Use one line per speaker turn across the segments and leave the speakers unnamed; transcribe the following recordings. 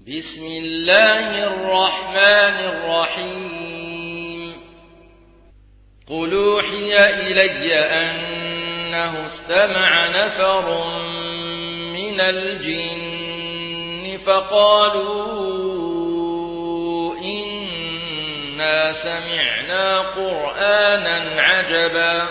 بسم الله الرحمن الرحيم قل أوحي إلي أنه استمع نفر من الجن فقالوا إنا سمعنا قرآنا عجبا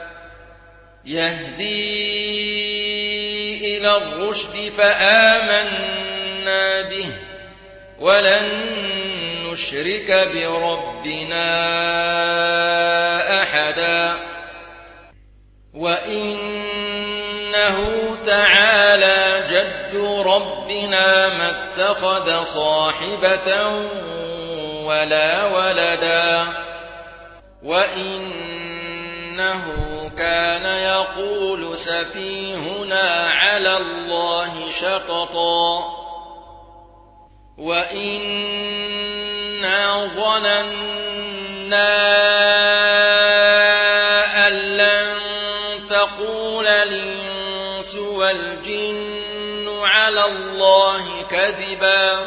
يهدي إلى الرشد فآمنا به ولن نشرك بربنا أحدا وإنه تعالى جد ربنا ما اتخذ صاحبة ولا ولدا وإنه كان يقول سفيهنا على الله شططا وإنا ظننا أن لن تقول الإنس والجن على الله كذبا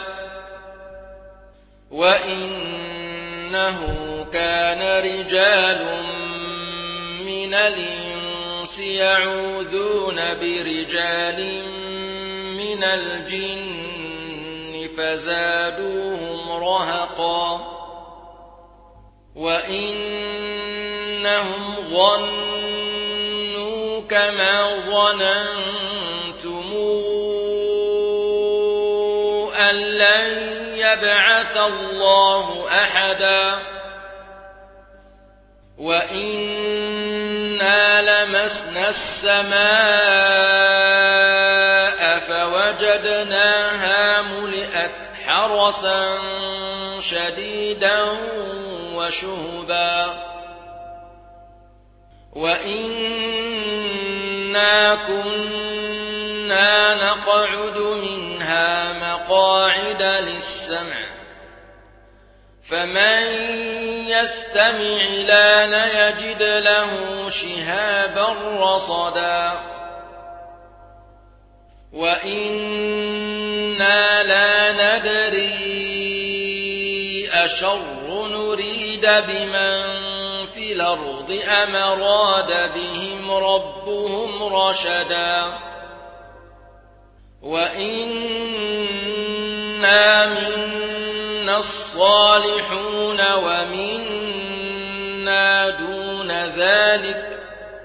وإنه كان رجال من الإنس يعوذون برجال من الجن فزادوهم رهقا وإنهم ظنوا كما ظننتم أن لن يبعث الله أحدا وإنا لمسنا السماء فوجدناها ملئت حرسا شديدا وشهبا وإنا كنا نقعد منها مقاعد للسمع فمن يستمع لان يجد له شهابا رصدا وإنا لا ندري أشر نريد بمن في الأرض أم أراد بهم ربهم رشدا وإنا منا الصالحون ومنا دون ذلك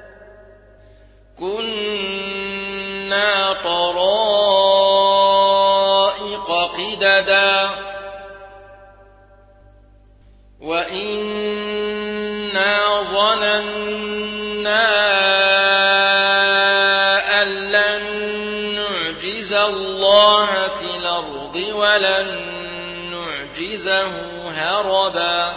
كنا طرائق قددا وإنا ظننا أن لن نعجز الله في الأرض ولن نعجزه هربا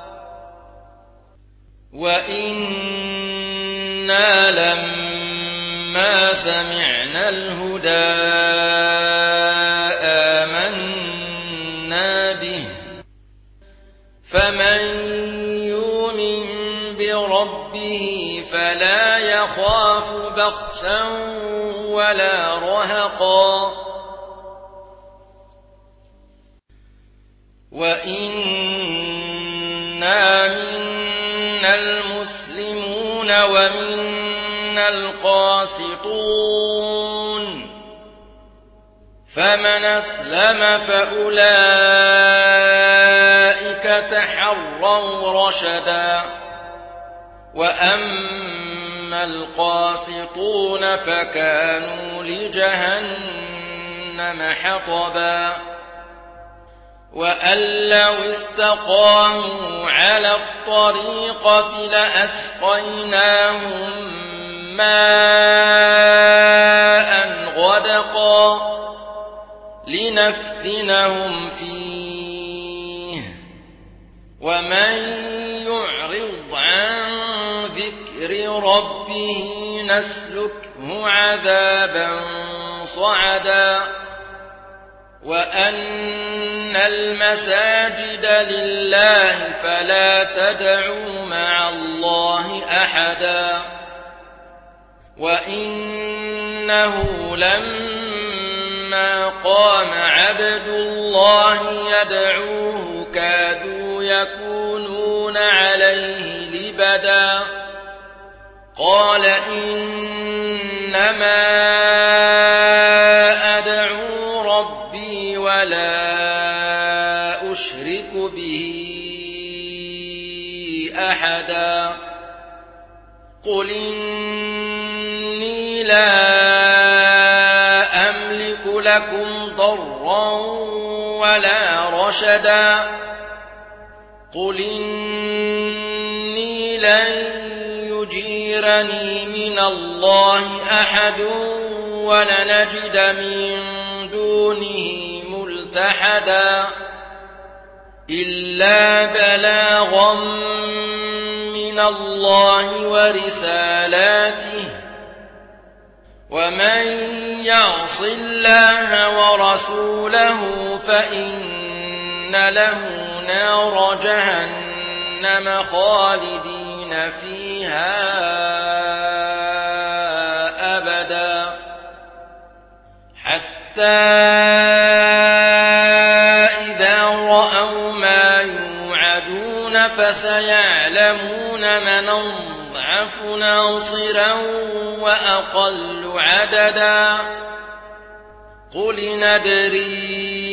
وإنا لما سمعنا الهدى آمنا به فمن يؤمن بربه فلا يخاف بخسا ولا رهقا وإنا منا المسلمون ومنا القاسطون فمن أسلم فأولئك تحروا رشدا وأما القاسطون فكانوا لجهنم حطبا وأن لو استقاموا على الطريقة لأسقيناهم ماء غدقا لنفتنهم فيه ومن يعرض عن ذكر ربه نسلكه عذابا صعدا وأن المساجد لله فلا تدعوا مع الله أحدا وإنه لما فلما قام عبد الله يدعوه كادوا يكونون عليه لبدا قال إنما أدعو ربي ولا أشرك به أحدا قل إني لا أملك لكم ضرا ولا رشدا قل إني لن يجيرني من الله أحد ولنجد من دونه ملتحدا إلا بلاغا من الله ورسالاته ومن يعص الله ورسوله فإن له نار جهنم خالدين فيها أبدا حتى إذا رأوا ما يوعدون فسيعلمون من أضعف ناصرا وأقل عددا قل ندري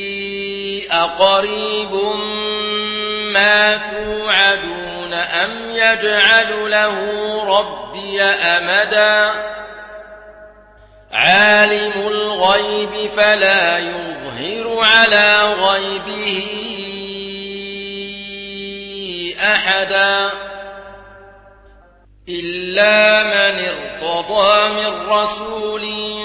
أقريب ما توعدون أم يجعل له ربي أمدا عالم الغيب فلا يظهر على غيبه أحدا إلا من ارتضى من رسول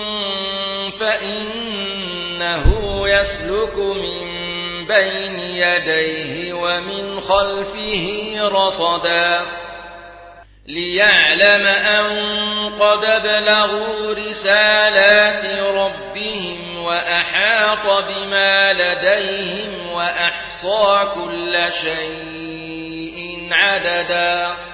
فإنه يسلك من بين يديه ومن خلفه رصدا ليعلم أن قد بلغوا رسالات ربهم وأحاط بما لديهم وأحصى كل شيء عددا